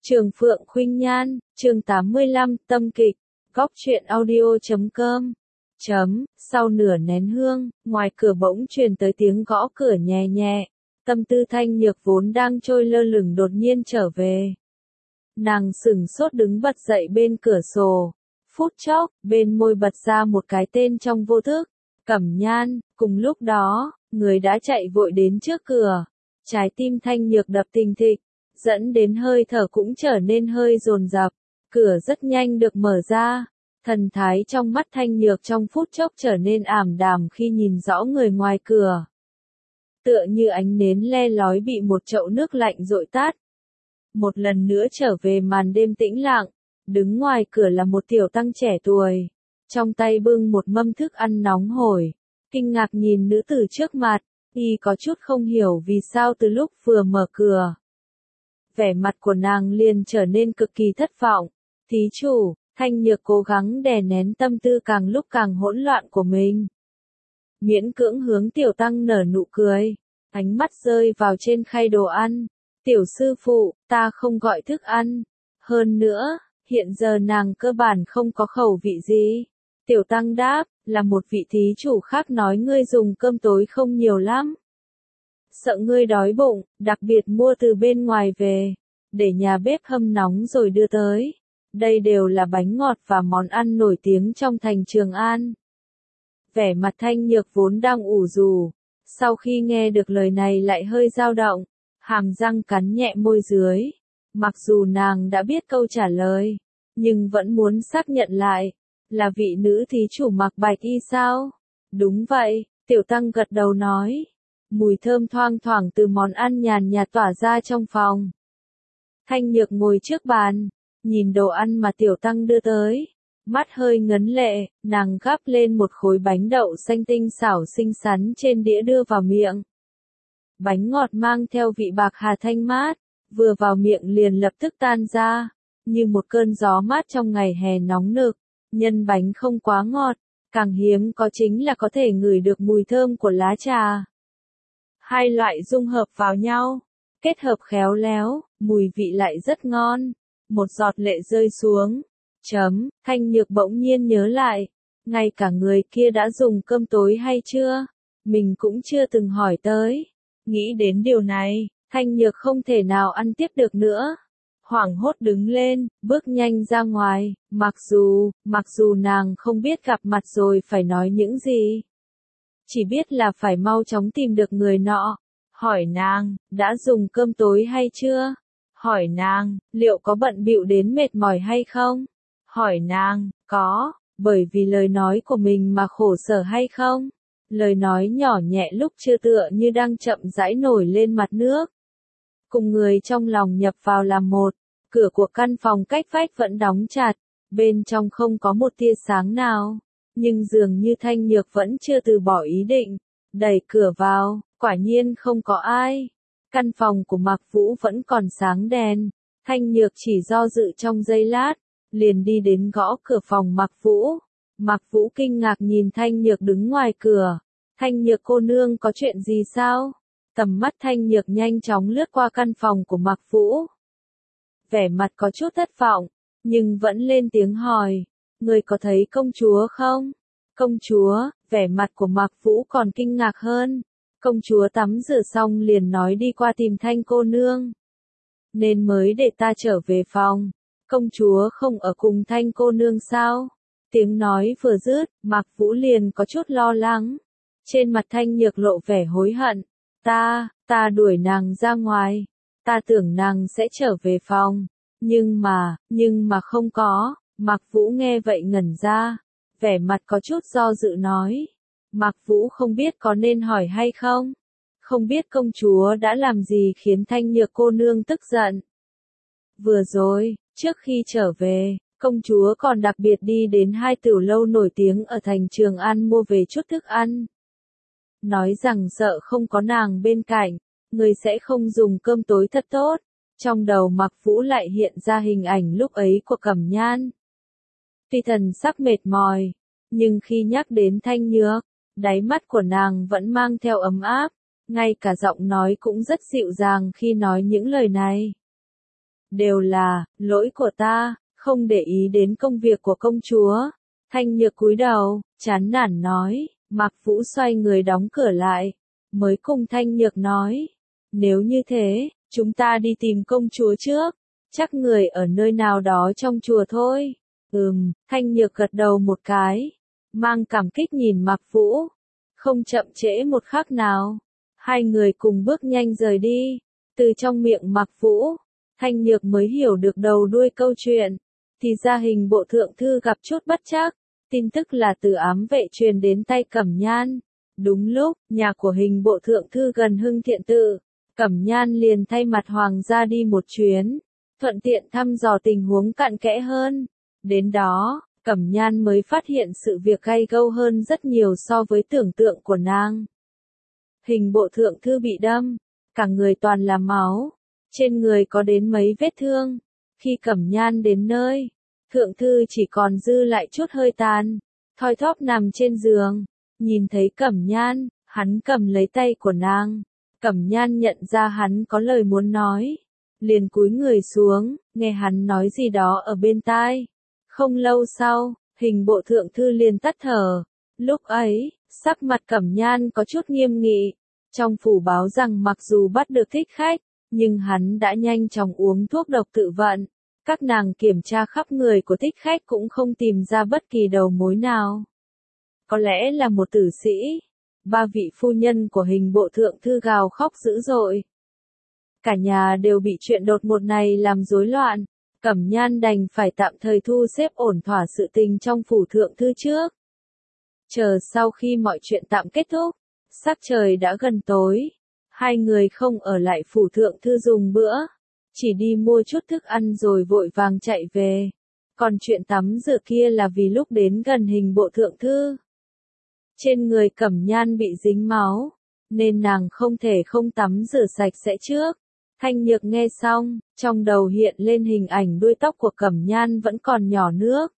Trường Phượng Khuynh Nhan, chương 85, tâm kịch, góc truyện audio.com. Sau nửa nén hương, ngoài cửa bỗng truyền tới tiếng gõ cửa nhẹ nhẹ. Tâm tư Thanh Nhược vốn đang trôi lơ lửng đột nhiên trở về. Nàng sửng sốt đứng bật dậy bên cửa sổ. Phút chốc, bên môi bật ra một cái tên trong vô thức. Cẩm Nhan. Cùng lúc đó, người đã chạy vội đến trước cửa. Trái tim Thanh Nhược đập thình thịch, dẫn đến hơi thở cũng trở nên hơi dồn dập. Cửa rất nhanh được mở ra. Thần thái trong mắt Thanh Nhược trong phút chốc trở nên ảm đạm khi nhìn rõ người ngoài cửa. Tựa như ánh nến le lói bị một chậu nước lạnh dội tát. Một lần nữa trở về màn đêm tĩnh lặng, đứng ngoài cửa là một tiểu tăng trẻ tuổi, trong tay bưng một mâm thức ăn nóng hổi, kinh ngạc nhìn nữ tử trước mặt, y có chút không hiểu vì sao từ lúc vừa mở cửa. Vẻ mặt của nàng liền trở nên cực kỳ thất vọng. Thí chủ, Thanh Nhược cố gắng đè nén tâm tư càng lúc càng hỗn loạn của mình. Miễn cưỡng hướng tiểu tăng nở nụ cười, ánh mắt rơi vào trên khay đồ ăn. Tiểu sư phụ, ta không gọi thức ăn. Hơn nữa, hiện giờ nàng cơ bản không có khẩu vị gì. Tiểu tăng đáp, là một vị thí chủ khác nói ngươi dùng cơm tối không nhiều lắm. Sợ ngươi đói bụng, đặc biệt mua từ bên ngoài về, để nhà bếp hâm nóng rồi đưa tới. Đây đều là bánh ngọt và món ăn nổi tiếng trong thành Trường An. Vẻ mặt Thanh Nhược vốn đang ủ rũ, sau khi nghe được lời này lại hơi dao động, hàm răng cắn nhẹ môi dưới. Mặc dù nàng đã biết câu trả lời, nhưng vẫn muốn xác nhận lại, là vị nữ thí chủ mặc bạch y sao? Đúng vậy, tiểu tăng gật đầu nói. Mùi thơm thoang thoảng từ món ăn nhàn nhạt tỏa ra trong phòng. Thanh Nhược ngồi trước bàn, nhìn đồ ăn mà tiểu tăng đưa tới, mắt hơi ngấn lệ, nàng gắp lên một khối bánh đậu xanh tinh xảo xinh xắn trên đĩa đưa vào miệng. Bánh ngọt mang theo vị bạc hà thanh mát, vừa vào miệng liền lập tức tan ra, như một cơn gió mát trong ngày hè nóng nực. Nhân bánh không quá ngọt, càng hiếm có chính là có thể ngửi được mùi thơm của lá trà. Hai loại dung hợp vào nhau, kết hợp khéo léo, mùi vị lại rất ngon. Một giọt lệ rơi xuống. Thanh Nhược bỗng nhiên nhớ lại, ngay cả người kia đã dùng cơm tối hay chưa? Mình cũng chưa từng hỏi tới. Nghĩ đến điều này, Thanh Nhược không thể nào ăn tiếp được nữa. Hoảng hốt đứng lên, bước nhanh ra ngoài, mặc dù nàng không biết gặp mặt rồi phải nói những gì. Chỉ biết là phải mau chóng tìm được người nọ. Hỏi nàng, đã dùng cơm tối hay chưa? Hỏi nàng, liệu có bận bịu đến mệt mỏi hay không? Hỏi nàng, có, bởi vì lời nói của mình mà khổ sở hay không? Lời nói nhỏ nhẹ lúc chưa tựa như đang chậm rãi nổi lên mặt nước. Cùng người trong lòng nhập vào làm một, cửa của căn phòng cách vách vẫn đóng chặt, bên trong không có một tia sáng nào. Nhưng dường như Thanh Nhược vẫn chưa từ bỏ ý định, đẩy cửa vào, quả nhiên không có ai. Căn phòng của Mạc Vũ vẫn còn sáng đèn, Thanh Nhược chỉ do dự trong giây lát, liền đi đến gõ cửa phòng Mạc Vũ. Mạc Vũ kinh ngạc nhìn Thanh Nhược đứng ngoài cửa. Thanh Nhược cô nương có chuyện gì sao? Tầm mắt Thanh Nhược nhanh chóng lướt qua căn phòng của Mạc Vũ. Vẻ mặt có chút thất vọng, nhưng vẫn lên tiếng hỏi, người có thấy công chúa không? Công chúa, vẻ mặt của Mạc Vũ còn kinh ngạc hơn. Công chúa tắm rửa xong liền nói đi qua tìm Thanh cô nương, nên mới để ta trở về phòng. Công chúa không ở cùng Thanh cô nương sao? Tiếng nói vừa dứt, Mạc Vũ liền có chút lo lắng. Trên mặt Thanh Nhược lộ vẻ hối hận. Ta đuổi nàng ra ngoài. Ta tưởng nàng sẽ trở về phòng. Nhưng mà không có. Mạc Vũ nghe vậy ngẩn ra. Vẻ mặt có chút do dự nói. Mạc Vũ không biết có nên hỏi hay không. Không biết công chúa đã làm gì khiến Thanh Nhược cô nương tức giận. Vừa rồi, trước khi trở về, công chúa còn đặc biệt đi đến hai tiểu lâu nổi tiếng ở thành Trường An mua về chút thức ăn. Nói rằng sợ không có nàng bên cạnh, người sẽ không dùng cơm tối thật tốt. Trong đầu Mạc Vũ lại hiện ra hình ảnh lúc ấy của Cẩm Nhan. Tuy thần sắc mệt mỏi, nhưng khi nhắc đến Thanh Nhược, đáy mắt của nàng vẫn mang theo ấm áp, ngay cả giọng nói cũng rất dịu dàng khi nói những lời này. đều là lỗi của ta, không để ý đến công việc của công chúa. Thanh Nhược cúi đầu, chán nản nói, Mạc Vũ xoay người đóng cửa lại, mới cùng Thanh Nhược nói, nếu như thế, chúng ta đi tìm công chúa trước, chắc người ở nơi nào đó trong chùa thôi. Thanh Nhược gật đầu một cái, mang cảm kích nhìn Mạc Vũ, không chậm trễ một khắc nào. Hai người cùng bước nhanh rời đi, từ trong miệng Mạc Vũ, Thanh Nhược mới hiểu được đầu đuôi câu chuyện, thì ra Hình Bộ thượng thư gặp chút bất trắc, tin tức là từ ám vệ truyền đến tay Cẩm Nhan. Đúng lúc, nhà của Hình Bộ thượng thư gần Hưng Thiện Tự, Cẩm Nhan liền thay mặt hoàng gia đi một chuyến, thuận tiện thăm dò tình huống cặn kẽ hơn. Đến đó, Cẩm Nhan mới phát hiện sự việc gay gâu hơn rất nhiều so với tưởng tượng của nàng. Hình Bộ thượng thư bị đâm, cả người toàn là máu, trên người có đến mấy vết thương. Khi Cẩm Nhan đến nơi, thượng thư chỉ còn dư lại chút hơi tàn, thoi thóp nằm trên giường. Nhìn thấy Cẩm Nhan, hắn cầm lấy tay của nàng. Cẩm Nhan nhận ra hắn có lời muốn nói, liền cúi người xuống, nghe hắn nói gì đó ở bên tai. Không lâu sau, Hình Bộ thượng thư liền tắt thở. Lúc ấy, sắc mặt Cẩm Nhan có chút nghiêm nghị. Trong phủ báo rằng mặc dù bắt được thích khách, nhưng hắn đã nhanh chóng uống thuốc độc tự vận. Các nàng kiểm tra khắp người của thích khách cũng không tìm ra bất kỳ đầu mối nào. Có lẽ là một tử sĩ. Ba vị phu nhân của Hình Bộ thượng thư gào khóc dữ dội. Cả nhà đều bị chuyện đột ngột này làm rối loạn. Cẩm Nhan đành phải tạm thời thu xếp ổn thỏa sự tình trong phủ thượng thư trước. Chờ sau khi mọi chuyện tạm kết thúc, sắc trời đã gần tối. Hai người không ở lại phủ thượng thư dùng bữa, chỉ đi mua chút thức ăn rồi vội vàng chạy về. Còn chuyện tắm rửa kia là vì lúc đến gần Hình Bộ thượng thư, trên người Cẩm Nhan bị dính máu, nên nàng không thể không tắm rửa sạch sẽ trước. Thanh Nhược nghe xong, trong đầu hiện lên hình ảnh đuôi tóc của Cẩm Nhan vẫn còn nhỏ nước.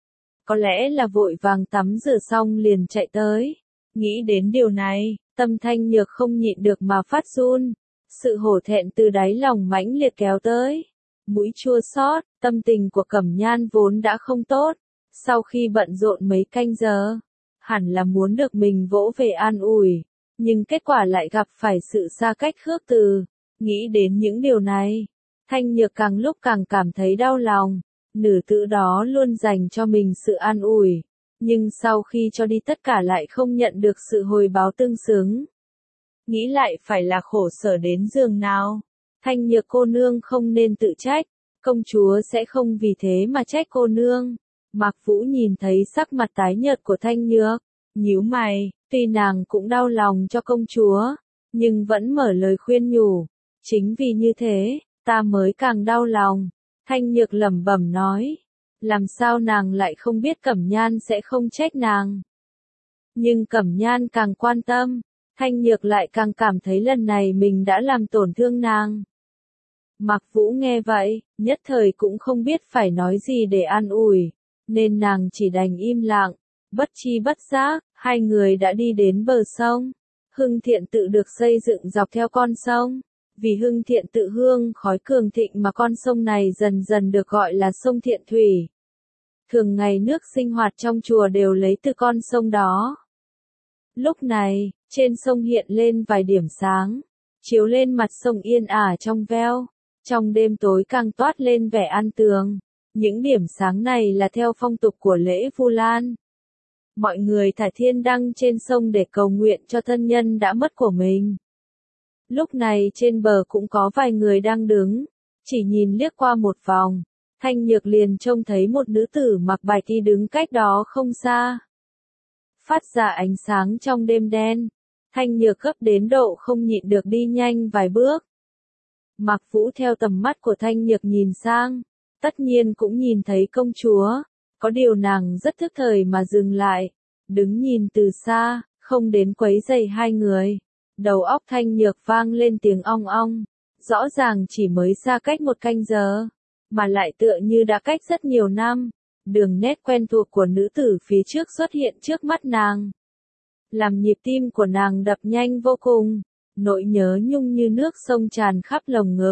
Có lẽ là vội vàng tắm rửa xong liền chạy tới. Nghĩ đến điều này, tâm Thanh Nhược không nhịn được mà phát run. Sự hổ thẹn từ đáy lòng mãnh liệt kéo tới. Mũi chua xót, tâm tình của Cẩm Nhan vốn đã không tốt. Sau khi bận rộn mấy canh giờ, hẳn là muốn được mình vỗ về an ủi, nhưng kết quả lại gặp phải sự xa cách khước từ. Nghĩ đến những điều này, Thanh Nhược càng lúc càng cảm thấy đau lòng. Nữ tử đó luôn dành cho mình sự an ủi, nhưng sau khi cho đi tất cả lại không nhận được sự hồi báo tương xứng. Nghĩ lại phải là khổ sở đến giường nào. Thanh Nhược cô nương không nên tự trách, công chúa sẽ không vì thế mà trách cô nương. Mạc Vũ nhìn thấy sắc mặt tái nhợt của Thanh Nhược, nhíu mày, tuy nàng cũng đau lòng cho công chúa, nhưng vẫn mở lời khuyên nhủ. Chính vì như thế, ta mới càng đau lòng. Thanh Nhược lẩm bẩm nói, làm sao nàng lại không biết Cẩm Nhan sẽ không trách nàng. Nhưng Cẩm Nhan càng quan tâm, Thanh Nhược lại càng cảm thấy lần này mình đã làm tổn thương nàng. Mạc Vũ nghe vậy, nhất thời cũng không biết phải nói gì để an ủi, nên nàng chỉ đành im lặng. Bất chi bất giác, hai người đã đi đến bờ sông. Hưng Thiện Tự được xây dựng dọc theo con sông. Vì Hưng Thiện Tự hương khói cường thịnh mà con sông này dần dần được gọi là sông Thiện Thủy. Thường ngày nước sinh hoạt trong chùa đều lấy từ con sông đó. Lúc này, trên sông hiện lên vài điểm sáng, chiếu lên mặt sông yên ả trong veo. Trong đêm tối càng toát lên vẻ an tường. Những điểm sáng này là theo phong tục của lễ Vu Lan. Mọi người thả thiên đăng trên sông để cầu nguyện cho thân nhân đã mất của mình. Lúc này trên bờ cũng có vài người đang đứng, chỉ nhìn liếc qua một vòng, Thanh Nhược liền trông thấy một nữ tử mặc bạch y đứng cách đó không xa. Phát ra ánh sáng trong đêm đen, Thanh Nhược gấp đến độ không nhịn được đi nhanh vài bước. Mạc Vũ theo tầm mắt của Thanh Nhược nhìn sang, tất nhiên cũng nhìn thấy công chúa, có điều nàng rất thức thời mà dừng lại, đứng nhìn từ xa, không đến quấy rầy hai người. Đầu óc Thanh Nhược vang lên tiếng ong ong, rõ ràng chỉ mới xa cách một canh giờ, mà lại tựa như đã cách rất nhiều năm. Đường nét quen thuộc của nữ tử phía trước xuất hiện trước mắt nàng, làm nhịp tim của nàng đập nhanh vô cùng, nỗi nhớ nhung như nước sông tràn khắp lồng ngực.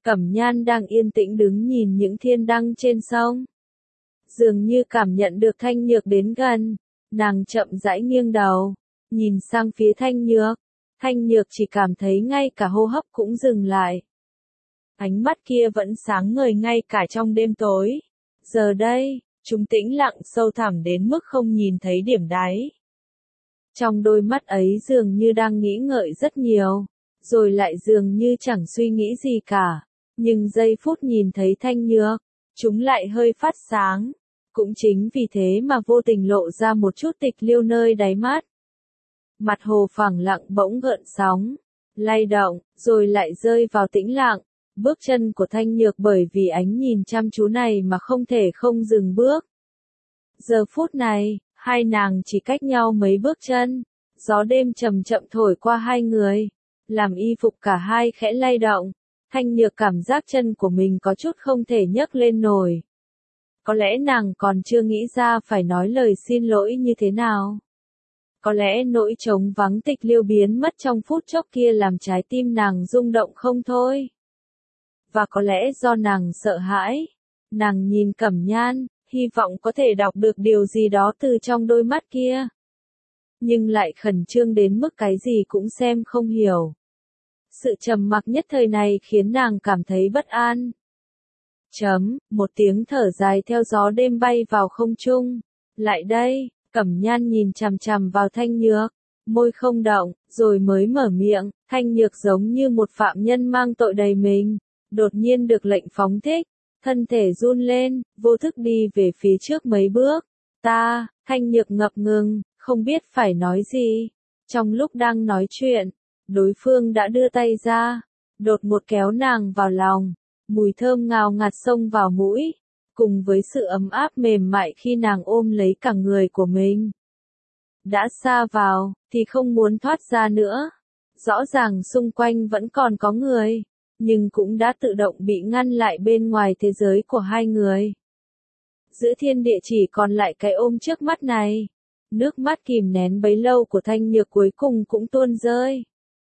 Cẩm Nhan đang yên tĩnh đứng nhìn những thiên đăng trên sông. Dường như cảm nhận được Thanh Nhược đến gần, nàng chậm rãi nghiêng đầu, nhìn sang phía Thanh Nhược. Thanh Nhược chỉ cảm thấy ngay cả hô hấp cũng dừng lại. Ánh mắt kia vẫn sáng ngời ngay cả trong đêm tối. Giờ đây, chúng tĩnh lặng sâu thẳm đến mức không nhìn thấy điểm đáy. Trong đôi mắt ấy dường như đang nghĩ ngợi rất nhiều, rồi lại dường như chẳng suy nghĩ gì cả. Nhưng giây phút nhìn thấy Thanh Nhược, chúng lại hơi phát sáng. Cũng chính vì thế mà vô tình lộ ra một chút tịch liêu nơi đáy mắt. Mặt hồ phẳng lặng bỗng gợn sóng, lay động, rồi lại rơi vào tĩnh lặng. Bước chân của Thanh Nhược bởi vì ánh nhìn chăm chú này mà không thể không dừng bước. Giờ phút này, hai nàng chỉ cách nhau mấy bước chân, gió đêm chậm chậm thổi qua hai người, làm y phục cả hai khẽ lay động. Thanh Nhược cảm giác chân của mình có chút không thể nhấc lên nổi. Có lẽ nàng còn chưa nghĩ ra phải nói lời xin lỗi như thế nào. Có lẽ nỗi trống vắng tịch liêu biến mất trong phút chốc kia làm trái tim nàng rung động không thôi. Và có lẽ do nàng sợ hãi, nàng nhìn Cẩm Nhan, hy vọng có thể đọc được điều gì đó từ trong đôi mắt kia. Nhưng lại khẩn trương đến mức cái gì cũng xem không hiểu. Sự trầm mặc nhất thời này khiến nàng cảm thấy bất an. Một tiếng thở dài theo gió đêm bay vào không trung. Lại đây, Cẩm Nhan nhìn chằm chằm vào Thanh Nhược, môi không động, rồi mới mở miệng. Thanh Nhược giống như một phạm nhân mang tội đầy mình, đột nhiên được lệnh phóng thích, thân thể run lên, vô thức đi về phía trước mấy bước. Thanh Nhược ngập ngừng, không biết phải nói gì. Trong lúc đang nói chuyện, đối phương đã đưa tay ra, đột ngột kéo nàng vào lòng, mùi thơm ngào ngạt xông vào mũi, cùng với sự ấm áp mềm mại khi nàng ôm lấy cả người của mình. Đã sa vào, thì không muốn thoát ra nữa. Rõ ràng xung quanh vẫn còn có người, nhưng cũng đã tự động bị ngăn lại bên ngoài thế giới của hai người. Giữa thiên địa chỉ còn lại cái ôm trước mắt này. Nước mắt kìm nén bấy lâu của Thanh Nhược cuối cùng cũng tuôn rơi.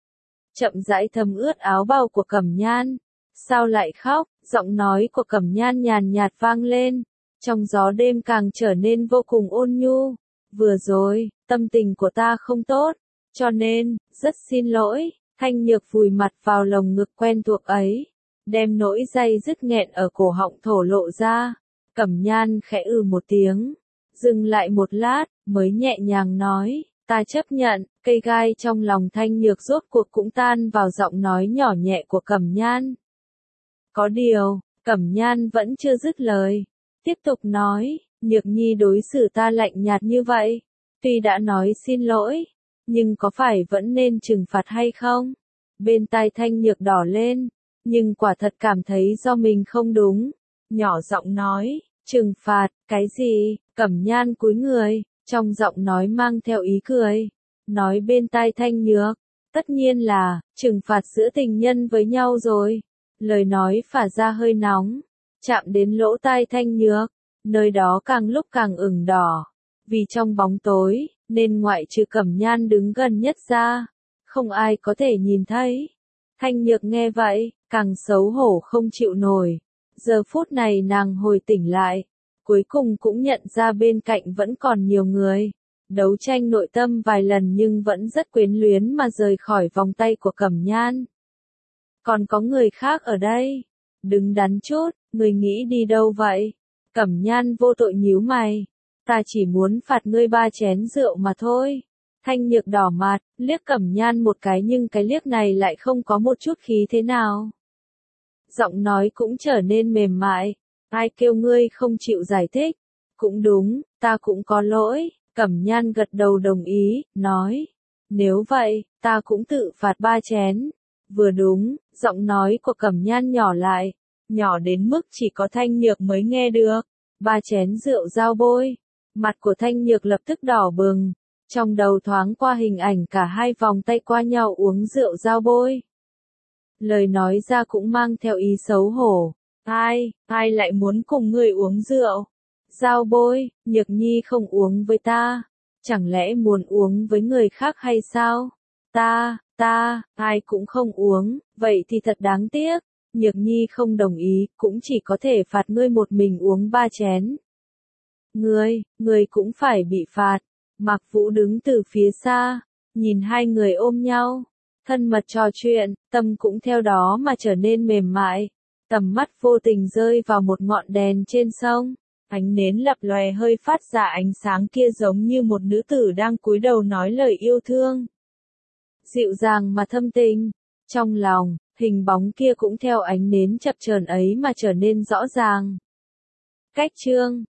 Chậm rãi thấm ướt áo bào của Cẩm Nhan. Sao lại khóc? Giọng nói của Cẩm Nhan nhàn nhạt vang lên. Trong gió đêm càng trở nên vô cùng ôn nhu. Vừa rồi, tâm tình của ta không tốt, cho nên, rất xin lỗi. Thanh Nhược vùi mặt vào lồng ngực quen thuộc ấy, đem nỗi day dứt nghẹn ở cổ họng thổ lộ ra. Cẩm Nhan khẽ một tiếng, dừng lại một lát, mới nhẹ nhàng nói, ta chấp nhận. Cây gai trong lòng Thanh Nhược rốt cuộc cũng tan vào giọng nói nhỏ nhẹ của Cẩm Nhan. Có điều, Cẩm Nhan vẫn chưa dứt lời, tiếp tục nói, Nhược Nhi đối xử ta lạnh nhạt như vậy, tuy đã nói xin lỗi, nhưng có phải vẫn nên trừng phạt hay không? Bên tai Thanh Nhược đỏ lên, nhưng quả thật cảm thấy do mình không đúng. Nhỏ giọng nói, trừng phạt, cái gì? Cẩm Nhan cúi người, trong giọng nói mang theo ý cười. Nói bên tai Thanh Nhược, tất nhiên là, trừng phạt giữa tình nhân với nhau rồi. Lời nói phả ra hơi nóng, chạm đến lỗ tai Thanh Nhược, nơi đó càng lúc càng ửng đỏ. Vì trong bóng tối, nên ngoại trừ Cẩm Nhan đứng gần nhất ra, không ai có thể nhìn thấy. Thanh Nhược nghe vậy, càng xấu hổ không chịu nổi. Giờ phút này nàng hồi tỉnh lại, cuối cùng cũng nhận ra bên cạnh vẫn còn nhiều người. Đấu tranh nội tâm vài lần nhưng vẫn rất quyến luyến mà rời khỏi vòng tay của Cẩm Nhan. Còn có người khác ở đây. Đứng đắn chút, người nghĩ đi đâu vậy? Cẩm Nhan vô tội nhíu mày. Ta chỉ muốn phạt ngươi 3 chén rượu mà thôi. Thanh Nhược đỏ mặt, liếc Cẩm Nhan một cái nhưng cái liếc này lại không có một chút khí thế nào. Giọng nói cũng trở nên mềm mại. Ai kêu ngươi không chịu giải thích? Cũng đúng, ta cũng có lỗi. Cẩm Nhan gật đầu đồng ý, nói. Nếu vậy, ta cũng tự phạt 3 chén. Vừa đúng, giọng nói của Cẩm Nhan nhỏ lại. Nhỏ đến mức chỉ có Thanh Nhược mới nghe được. 3 chén rượu giao bôi. Mặt của Thanh Nhược lập tức đỏ bừng. Trong đầu thoáng qua hình ảnh cả hai vòng tay qua nhau uống rượu giao bôi. Lời nói ra cũng mang theo ý xấu hổ. Ai lại muốn cùng người uống rượu? Giao bôi, Nhược Nhi không uống với ta. Chẳng lẽ muốn uống với người khác hay sao? Ai cũng không uống, vậy thì thật đáng tiếc. Nhược Nhi không đồng ý, cũng chỉ có thể phạt ngươi một mình uống 3 chén. Ngươi cũng phải bị phạt. Mạc Vũ đứng từ phía xa, nhìn hai người ôm nhau, thân mật trò chuyện, tâm cũng theo đó mà trở nên mềm mại. Tầm mắt vô tình rơi vào một ngọn đèn trên sông, ánh nến lập lòe hơi phát ra ánh sáng kia giống như một nữ tử đang cúi đầu nói lời yêu thương. Dịu dàng mà thâm tình, trong lòng, hình bóng kia cũng theo ánh nến chập chờn ấy mà trở nên rõ ràng. Cách chương